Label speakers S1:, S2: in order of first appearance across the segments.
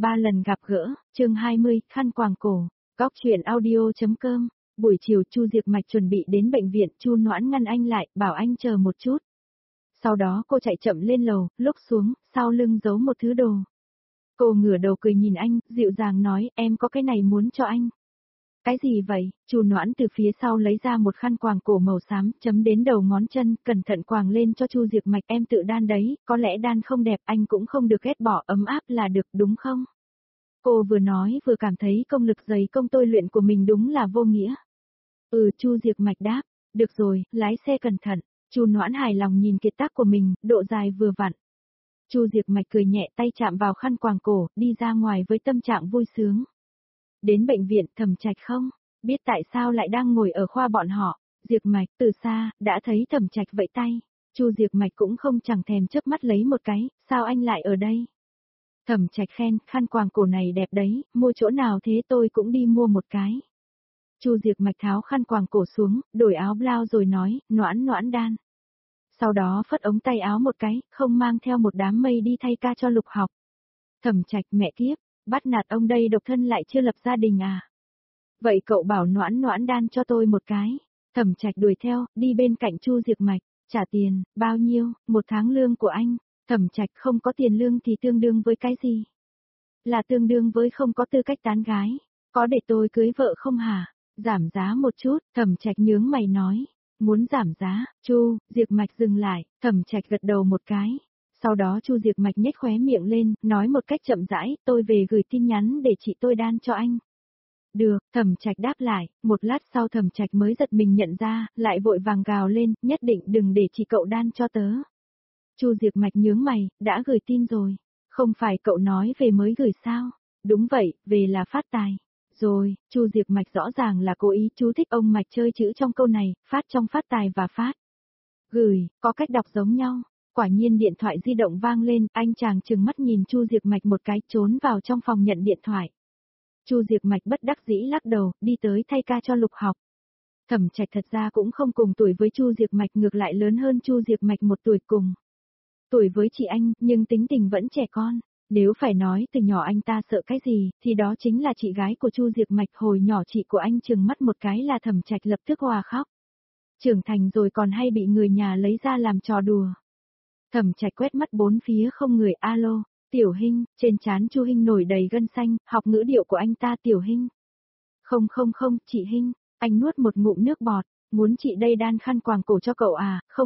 S1: 3 lần gặp gỡ, chương 20, khăn quàng cổ, Góc truyện audio.com. Buổi chiều Chu Diệp Mạch chuẩn bị đến bệnh viện, Chu Noãn ngăn anh lại, bảo anh chờ một chút. Sau đó cô chạy chậm lên lầu, lúc xuống, sau lưng giấu một thứ đồ. Cô ngửa đầu cười nhìn anh, dịu dàng nói, em có cái này muốn cho anh. Cái gì vậy? Chu Noãn từ phía sau lấy ra một khăn quàng cổ màu xám, chấm đến đầu ngón chân, cẩn thận quàng lên cho Chu Diệp Mạch, em tự đan đấy, có lẽ đan không đẹp, anh cũng không được ghét bỏ, ấm áp là được, đúng không? Cô vừa nói vừa cảm thấy công lực dày công tôi luyện của mình đúng là vô nghĩa. Chu Diệp Mạch đáp, được rồi, lái xe cẩn thận. Chu Noãn hài lòng nhìn kiệt tác của mình, độ dài vừa vặn. Chu Diệp Mạch cười nhẹ, tay chạm vào khăn quàng cổ, đi ra ngoài với tâm trạng vui sướng. Đến bệnh viện, Thẩm Trạch không biết tại sao lại đang ngồi ở khoa bọn họ. Diệp Mạch từ xa đã thấy Thẩm Trạch vẫy tay. Chu Diệp Mạch cũng không chẳng thèm chớp mắt lấy một cái, sao anh lại ở đây? Thẩm Trạch khen, khăn quàng cổ này đẹp đấy, mua chỗ nào thế, tôi cũng đi mua một cái. Chu Diệp Mạch tháo khăn quàng cổ xuống, đổi áo blau rồi nói, Noãn Noãn đan. Sau đó phất ống tay áo một cái, không mang theo một đám mây đi thay ca cho Lục học. Thẩm Trạch, mẹ kiếp, bắt nạt ông đây, độc thân lại chưa lập gia đình à? Vậy cậu bảo Noãn Noãn đan cho tôi một cái. Thẩm Trạch đuổi theo, đi bên cạnh Chu Diệp Mạch, trả tiền, bao nhiêu, 1 tháng lương của anh. Thẩm Trạch, không có tiền lương thì tương đương với cái gì? Là tương đương với không có tư cách tán gái. Có để tôi cưới vợ không hả? Giảm giá một chút, Thẩm Trạch nhướng mày nói. Muốn giảm giá, Chu Diệp Mạch dừng lại, Thẩm Trạch gật đầu một cái. Sau đó Chu Diệp Mạch nhếch khóe miệng lên, nói một cách chậm rãi, tôi về gửi tin nhắn để chị tôi đan cho anh. Được, Thẩm Trạch đáp lại, một lát sau Thẩm Trạch mới giật mình nhận ra, lại vội vàng gào lên, nhất định đừng để chị cậu đan cho tớ. Chu Diệp Mạch nhướng mày, đã gửi tin rồi. Không phải cậu nói về mới gửi sao? Đúng vậy, về là phát tài. Rồi, Chu Diệp Mạch rõ ràng là cố ý chú thích ông Mạch chơi chữ trong câu này, phát trong phát tài và phát. Gửi, có cách đọc giống nhau. Quả nhiên điện thoại di động vang lên, anh chàng trừng mắt nhìn Chu Diệp Mạch một cái, trốn vào trong phòng nhận điện thoại. Chu Diệp Mạch bất đắc dĩ lắc đầu, đi tới thay ca cho Lục học. Thẩm Trạch thật ra cũng không cùng tuổi với Chu Diệp Mạch, ngược lại lớn hơn Chu Diệp Mạch 1 tuổi cùng. Tuổi với chị anh, nhưng tính tình vẫn trẻ con. Nếu phải nói từ nhỏ anh ta sợ cái gì, thì đó chính là chị gái của Chu Diệp Mạch. Hồi nhỏ chị của anh trừng mắt một cái là Thẩm Trạch lập tức hòa khóc. Trưởng thành rồi còn hay bị người nhà lấy ra làm trò đùa. Thẩm Trạch quét mắt bốn phía không người, alo, Tiểu Hinh, trên trán Chu Hinh nổi đầy gân xanh, học ngữ điệu của anh ta. Tiểu Hinh. Không, chị Hinh, anh nuốt một ngụm nước bọt, muốn chị đây đan khăn quàng cổ cho cậu à? Không.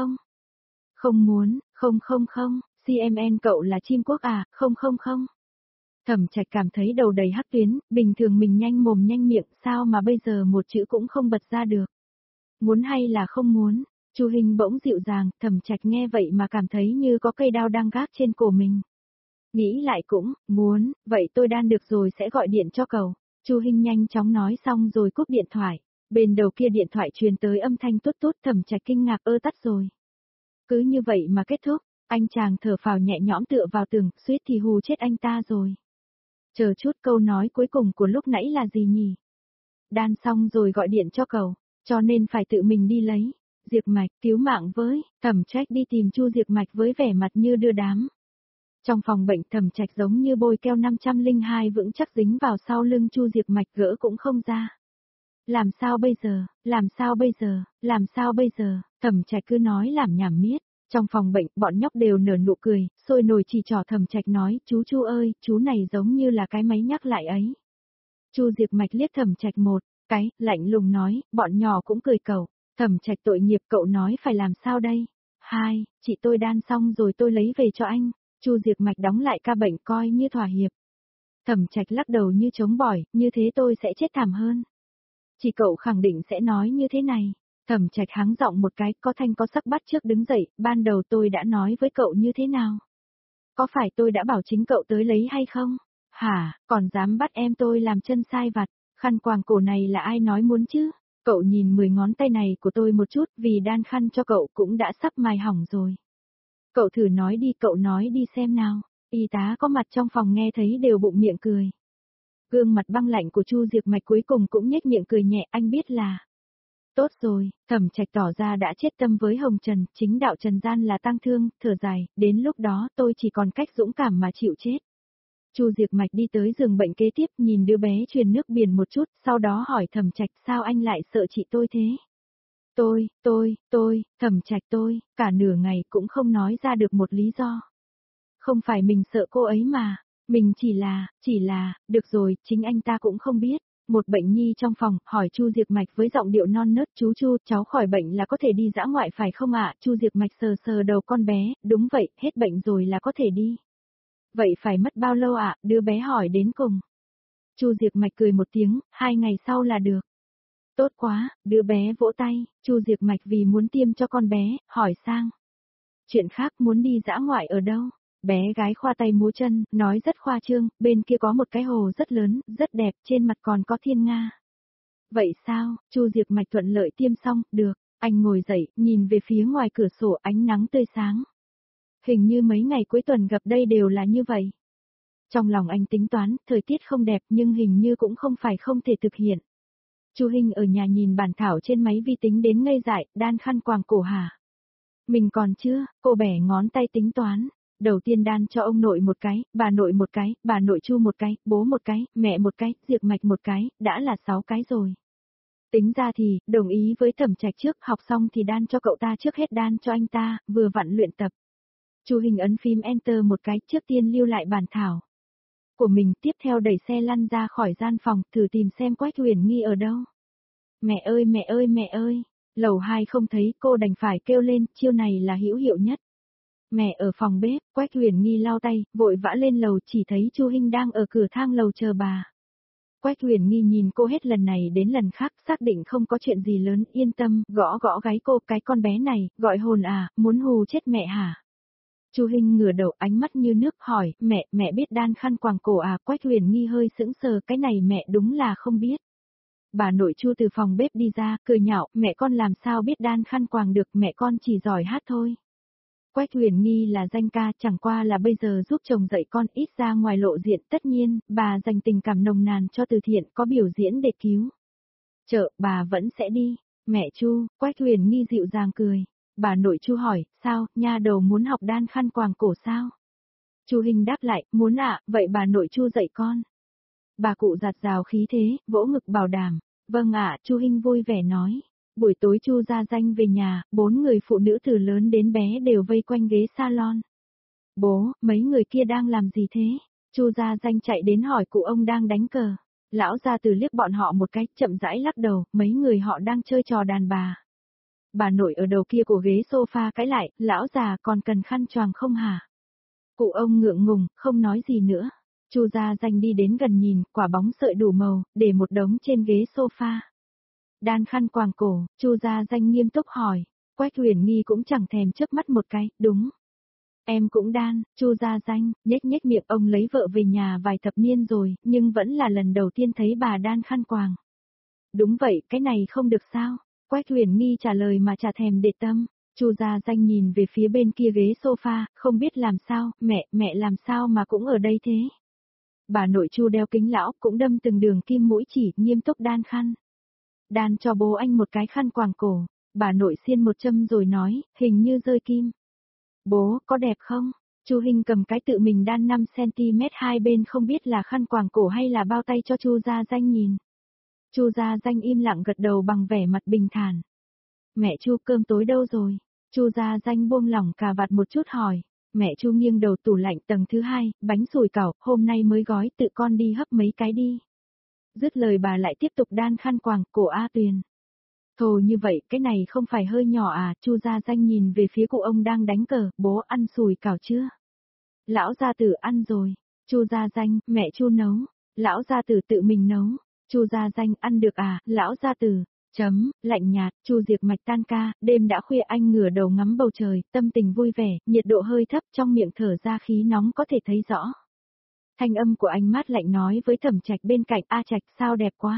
S1: Không muốn, không, CMN cậu là chim quốc à? Không. Thẩm Trạch cảm thấy đầu đầy hắc tuyến, bình thường mình nhanh mồm nhanh miệng, sao mà bây giờ một chữ cũng không bật ra được. Muốn hay là không muốn? Chu Hinh bỗng dịu dàng, Thẩm Trạch nghe vậy mà cảm thấy như có cây đao đang gác trên cổ mình. Nghĩ lại cũng, muốn, vậy tôi đan được rồi sẽ gọi điện cho cậu. Chu Hinh nhanh chóng nói xong rồi cúp điện thoại. Bên đầu kia điện thoại truyền tới âm thanh tút tút, Thẩm Trạch kinh ngạc, tắt rồi. Cứ như vậy mà kết thúc, anh chàng thở phào nhẹ nhõm tựa vào tường, suýt thì hù chết anh ta rồi. Chờ chút, câu nói cuối cùng của lúc nãy là gì nhỉ? Đan xong rồi gọi điện cho cậu, cho nên phải tự mình đi lấy. Diệp Mạch, cứu mạng với. Thẩm Trạch đi tìm Chu Diệp Mạch với vẻ mặt như đưa đám. Trong phòng bệnh, Thẩm Trạch giống như bôi keo 502 vững chắc dính vào sau lưng Chu Diệp Mạch, gỡ cũng không ra. Làm sao bây giờ, Thẩm Trạch cứ nói làm nhảm miết. Trong phòng bệnh, bọn nhóc đều nở nụ cười, sôi nổi chỉ trỏ Thẩm Trạch nói, chú ơi, chú này giống như là cái máy nhắc lại ấy. Chu Diệp Mạch liếc Thẩm Trạch một cái, lạnh lùng nói, bọn nhỏ cũng cười cậu. Thẩm Trạch tội nghiệp, cậu nói phải làm sao đây? 2, chị tôi đan xong rồi tôi lấy về cho anh. Chu Diệp Mạch đóng lại ca bệnh coi như thỏa hiệp. Thẩm Trạch lắc đầu như chống bỏi, như thế tôi sẽ chết thảm hơn. Chị cậu khẳng định sẽ nói như thế này. Thẩm Trạch hắng giọng một cái, có thanh có sắc bắt trước đứng dậy, ban đầu tôi đã nói với cậu như thế nào? Có phải tôi đã bảo chính cậu tới lấy hay không? Hả, còn dám bắt em tôi làm chân sai vặt, khăn quàng cổ này là ai nói muốn chứ? Cậu nhìn 10 ngón tay này của tôi một chút, vì đan khăn cho cậu cũng đã sắp mài hỏng rồi. Cậu thử nói đi xem nào. Y tá có mặt trong phòng nghe thấy đều bụng miệng cười. Gương mặt băng lạnh của Chu Diệp Mạch cuối cùng cũng nhếch miệng cười nhẹ, anh biết là. Tốt rồi, Thẩm Trạch tỏ ra đã chết tâm với Hồng Trần, chính đạo trần gian là tang thương, thở dài, đến lúc đó tôi chỉ còn cách dũng cảm mà chịu chết. Chu Diệp Mạch đi tới giường bệnh kế tiếp, nhìn đứa bé truyền nước biển một chút, sau đó hỏi Thẩm Trạch sao anh lại sợ chị tôi thế? Thẩm Trạch tôi, cả nửa ngày cũng không nói ra được một lý do. Không phải mình sợ cô ấy mà, mình chỉ là, được rồi, chính anh ta cũng không biết. Một bệnh nhi trong phòng, hỏi Chu Diệp Mạch với giọng điệu non nớt, chú Chu, cháu khỏi bệnh là có thể đi dã ngoại phải không ạ? Chu Diệp Mạch sờ sờ đầu con bé, đúng vậy, hết bệnh rồi là có thể đi. Vậy phải mất bao lâu ạ? Đứa bé hỏi đến cùng. Chu Diệp Mạch cười một tiếng, 2 ngày sau là được. Tốt quá, đứa bé vỗ tay, Chu Diệp Mạch vì muốn tiêm cho con bé, hỏi sang. Chuyện khác muốn đi dã ngoại ở đâu? Bé gái khoa tay múa chân, nói rất khoa trương, bên kia có một cái hồ rất lớn, rất đẹp, trên mặt còn có thiên nga. Vậy sao? Chu Diệp Mạch thuận lợi tiêm xong, được, anh ngồi dậy, nhìn về phía ngoài cửa sổ ánh nắng tươi sáng. Hình như mấy ngày cuối tuần gặp đây đều là như vậy. Trong lòng anh tính toán, thời tiết không đẹp nhưng hình như cũng không phải không thể thực hiện. Chu Hinh ở nhà nhìn bản thảo trên máy vi tính đến ngây dại, đan khăn quàng cổ hả? Mình còn chưa, cô bẻ ngón tay tính toán. Đầu tiên đan cho ông nội một cái, bà nội một cái, bà nội Chu một cái, bố một cái, mẹ một cái, Diệp Mạch một cái, đã là 6 cái rồi. Tính ra thì, đồng ý với Thẩm Trạch trước, học xong thì đan cho cậu ta trước hết đan cho anh ta, vừa vặn luyện tập. Chu Hinh ấn phím Enter một cái, trước tiên lưu lại bản thảo của mình, tiếp theo đẩy xe lăn ra khỏi gian phòng, thử tìm xem Quách Huyền Nghi ở đâu. Mẹ ơi mẹ ơi mẹ ơi, lầu 2 không thấy, cô đành phải kêu lên, chiêu này là hữu hiệu nhất. Mẹ ở phòng bếp, Quách Huyền Nghi lau tay, vội vã lên lầu, chỉ thấy Chu Hinh đang ở cửa thang lầu chờ bà. Quách Huyền Nghi nhìn cô hết lần này đến lần khác, xác định không có chuyện gì lớn, yên tâm, gõ gõ gáy cô, cái con bé này, gọi hồn à, muốn hù chết mẹ hả? Chu Hinh ngửa đầu, ánh mắt như nước, hỏi, mẹ biết đan khăn quàng cổ à? Quách Huyền Nghi hơi sững sờ, cái này mẹ đúng là không biết. Bà nội Chu từ phòng bếp đi ra, cười nhạo, mẹ con làm sao biết đan khăn quàng được, mẹ con chỉ giỏi hát thôi. Quách Huyền Nghi là danh ca, chẳng qua là bây giờ giúp chồng dạy con, ít ra ngoài lộ diện, tất nhiên, bà dành tình cảm nồng nàn cho từ thiện, có biểu diễn để cứu. Bà vẫn sẽ đi. Mẹ Chu, Quách Huyền Nghi dịu dàng cười. Bà nội Chu hỏi, sao, nha đầu muốn học đan khăn quàng cổ sao? Chu Hinh đáp lại, muốn ạ, vậy bà nội Chu dạy con. Bà cụ giạt rào khí thế, vỗ ngực bảo đảm. Vâng ạ, Chu Hinh vui vẻ nói. Buổi tối Chu Gia Danh về nhà, 4 người phụ nữ từ lớn đến bé đều vây quanh ghế salon. Bố, mấy người kia đang làm gì thế? Chu Gia Danh chạy đến hỏi cụ ông đang đánh cờ. Lão gia tử liếc bọn họ một cái, chậm rãi lắc đầu, mấy người họ đang chơi trò đàn bà. Bà nội ở đầu kia của ghế sofa cãi lại, lão già còn cần khăn choàng không hả? Cụ ông ngượng ngùng, không nói gì nữa. Chu Gia Danh đi đến gần nhìn, quả bóng sợi đủ màu, để một đống trên ghế sofa. Đan khăn quàng cổ, Chu Gia Danh nghiêm túc hỏi. Quách Huyền Nghi cũng chẳng thèm chớp mắt một cái, đúng. Em cũng đan, Chu Gia Danh, nhếch nhếch miệng, ông lấy vợ về nhà vài thập niên rồi, nhưng vẫn là lần đầu tiên thấy bà đan khăn quàng. Đúng vậy, cái này không được sao? Quách Huyền Nghi trả lời mà chả thèm để tâm. Chu Gia Danh nhìn về phía bên kia ghế sofa, không biết làm sao, mẹ làm sao mà cũng ở đây thế? Bà nội Chu đeo kính lão, cũng đâm từng đường kim mũi chỉ, nghiêm túc đan khăn. Đan cho bố anh một cái khăn quàng cổ, bà nội xiên một châm rồi nói, hình như rơi kim. Bố, có đẹp không? Chu Hinh cầm cái tự mình đan 5cm hai bên, không biết là khăn quàng cổ hay là bao tay, cho Chu Gia Danh nhìn. Chu Gia Danh im lặng gật đầu bằng vẻ mặt bình thản. Mẹ Chu, cơm tối đâu rồi? Chu Gia Danh buông lỏng cà vạt một chút hỏi. Mẹ Chu nghiêng đầu, tủ lạnh tầng thứ 2, bánh sủi cảo, hôm nay mới gói, tự con đi hấp mấy cái đi. Dứt lời bà lại tiếp tục đan khăn quàng cổ A Tuyền. Thồ như vậy, cái này không phải hơi nhỏ à? Chu Gia Danh nhìn về phía cụ ông đang đánh cờ, bố ăn sủi cảo chưa? Lão gia tử ăn rồi. Chu Gia Danh, mẹ Chu nấu. Lão gia tử tự mình nấu. Chu Gia Danh, ăn được à? Lão gia tử. Lạnh nhạt. Chu Diệp Mạch tan ca, đêm đã khuya, anh ngửa đầu ngắm bầu trời, tâm tình vui vẻ, nhiệt độ hơi thấp, trong miệng thở ra khí nóng có thể thấy rõ. Thanh âm của anh mát lạnh nói với Thẩm Trạch bên cạnh, A Trạch, sao đẹp quá.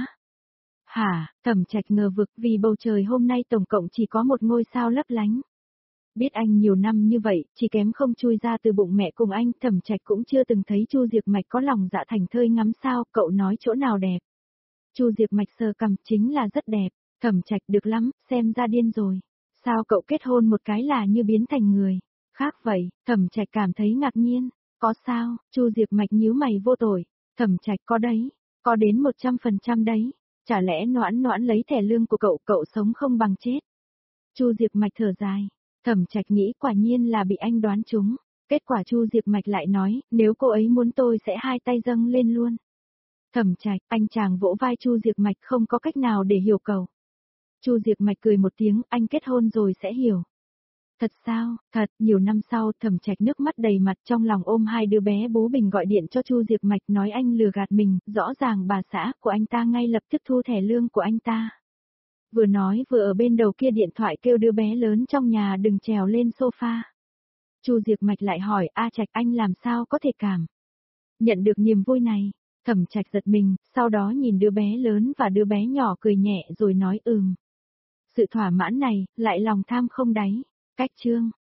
S1: Hả? Thẩm Trạch ngờ vực, vì bầu trời hôm nay tổng cộng chỉ có một ngôi sao lấp lánh. Biết anh nhiều năm như vậy, chỉ kém không chui ra từ bụng mẹ cùng anh, Thẩm Trạch cũng chưa từng thấy Chu Diệp Mạch có lòng dạ thành thơi ngắm sao, cậu nói chỗ nào đẹp. Chu Diệp Mạch sờ cằm, chính là rất đẹp. Thẩm Trạch, được lắm, xem ra điên rồi. Sao cậu kết hôn một cái là như biến thành người khác vậy? Thẩm Trạch cảm thấy ngạc nhiên. Có sao? Chu Diệp Mạch nhíu mày vô tội. Thẩm Trạch có đấy, có đến 100% đấy. Chả lẽ Noãn Noãn lấy thẻ lương của cậu, cậu sống không bằng chết? Chu Diệp Mạch thở dài. Thẩm Trạch nghĩ quả nhiên là bị anh đoán trúng. Kết quả Chu Diệp Mạch lại nói, nếu cô ấy muốn tôi sẽ hai tay dâng lên luôn. Thẩm Trạch, anh chàng vỗ vai Chu Diệp Mạch không có cách nào để hiểu cậu. Chu Diệp Mạch cười một tiếng, anh kết hôn rồi sẽ hiểu. Thật sao? Thật, nhiều năm sau, Thẩm Trạch nước mắt đầy mặt trong lòng ôm hai đứa bé bố bình gọi điện cho Chu Diệp Mạch nói anh lừa gạt mình, rõ ràng bà xã của anh ta ngay lập tức thu thẻ lương của anh ta. Vừa nói vừa ở bên đầu kia điện thoại kêu đứa bé lớn trong nhà đừng trèo lên sofa. Chu Diệp Mạch lại hỏi A Trạch anh làm sao có thể cảm nhận được niềm vui này. Thẩm Trạch giật mình, sau đó nhìn đứa bé lớn và đứa bé nhỏ cười nhẹ rồi nói Sự thỏa mãn này, lại lòng tham không đáy. Cách chương